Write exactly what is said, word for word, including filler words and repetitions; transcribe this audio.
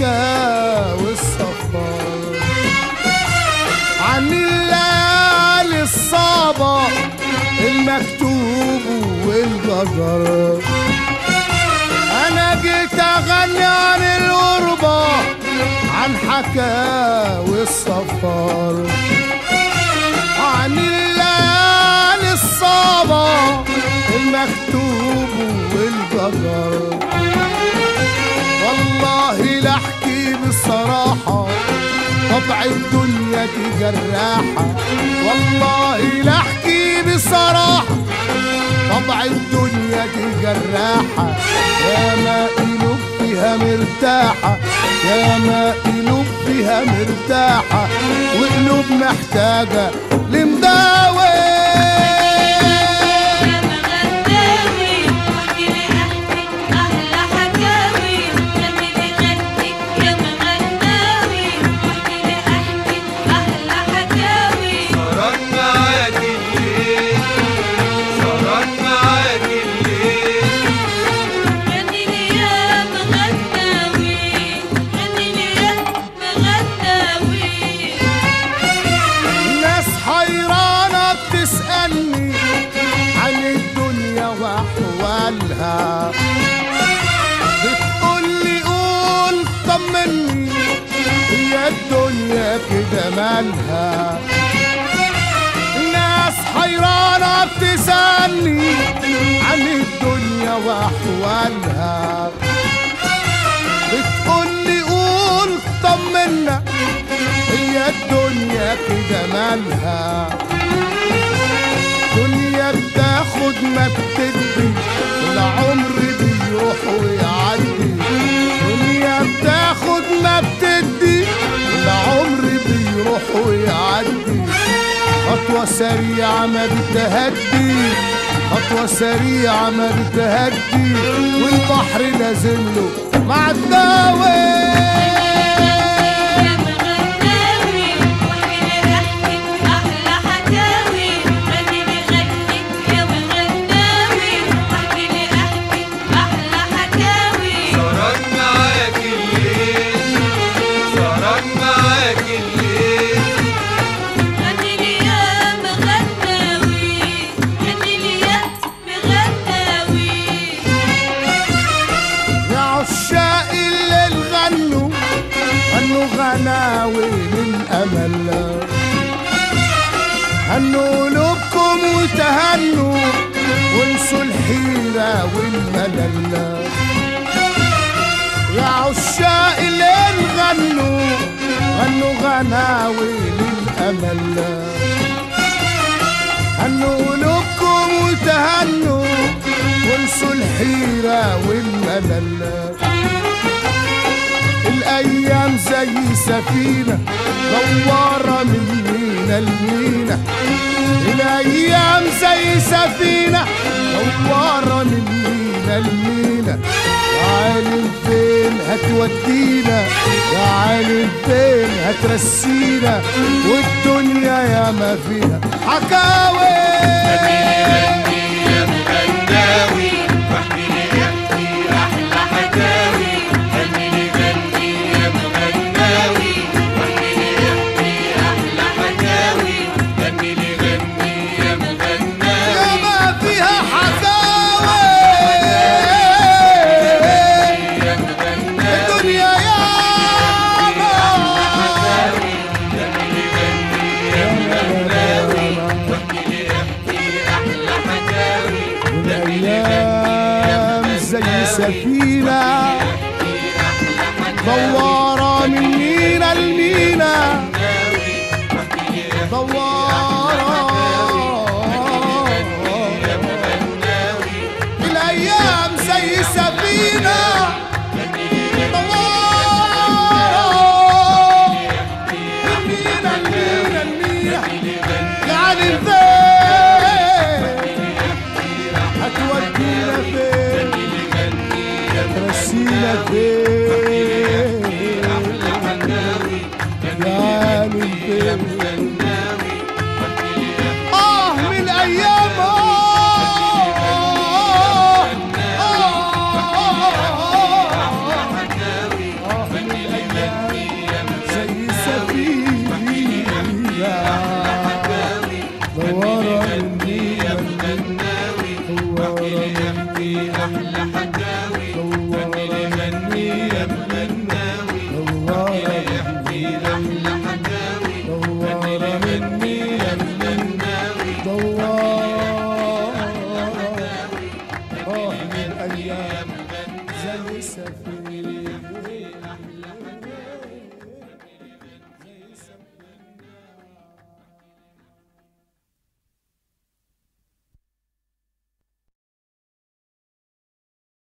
الحكاوي السفر، عن الليالي الصعبة المكتوب والقدر. أنا جيت أغني عن الغربة، عن حكاوي السفر، عن الليالي الصعبة المكتوب والقدر. والله لا احكي بصراحة، طبع الدنيا دي جراحة. والله لا احكي بصراحة، طبع الدنيا دي جراحة. يا ما قلوب فيها مرتاحة، يا ما قلوب فيها مرتاحة، وقلوب محتاجة لمداوي. تسألني عن الدنيا وأحوالها، بتقولي قول طمني، هي الدنيا كده مالها. ناس حيرانة بتسألني عن الدنيا وأحوالها، بتقولي قول طمنا، هي الدنيا كده مالها. دنيا بتاخد ما بتدي، العمر بيروح ويعدي. دنيا بتاخد ما بتدي، العمر بيروح ويعدي. خطوة سريعة ما بتهدي، خطوة سريعة ما بتهدي، والبحر لازم له مع الداوي. غناوي للأمل، هنوا قلوبكم وتهنوا، وانسوا الحيرة والملل. يا عشاق الليل غنوا، غنوا غناوي للأمل، هنوا قلوبكم وتهنوا، وانسوا الحيرة والملل. الأيام زي سفينة دوارة من مينا لمينا، الأيام زي سفينة دوارة من مينا لمينا. يا عالم فين هتودينا، يا عالم فين هترسينا، والدنيا يا ما فيها حكاوي. سفينة دوارة من مينا لمينا، دوارة الأيام زي سفينة دوارة من مينا لمينا لمينا. يعني فين هتودينا، فين ترسينا، فين يا من فين. آه من أيام، آه آه آه من احكي احلى حكاوي غني لي غني يا مغناوي احكي احلى حكاوي غني لي غني يا مغناوي دوار اه الايام زي السفينة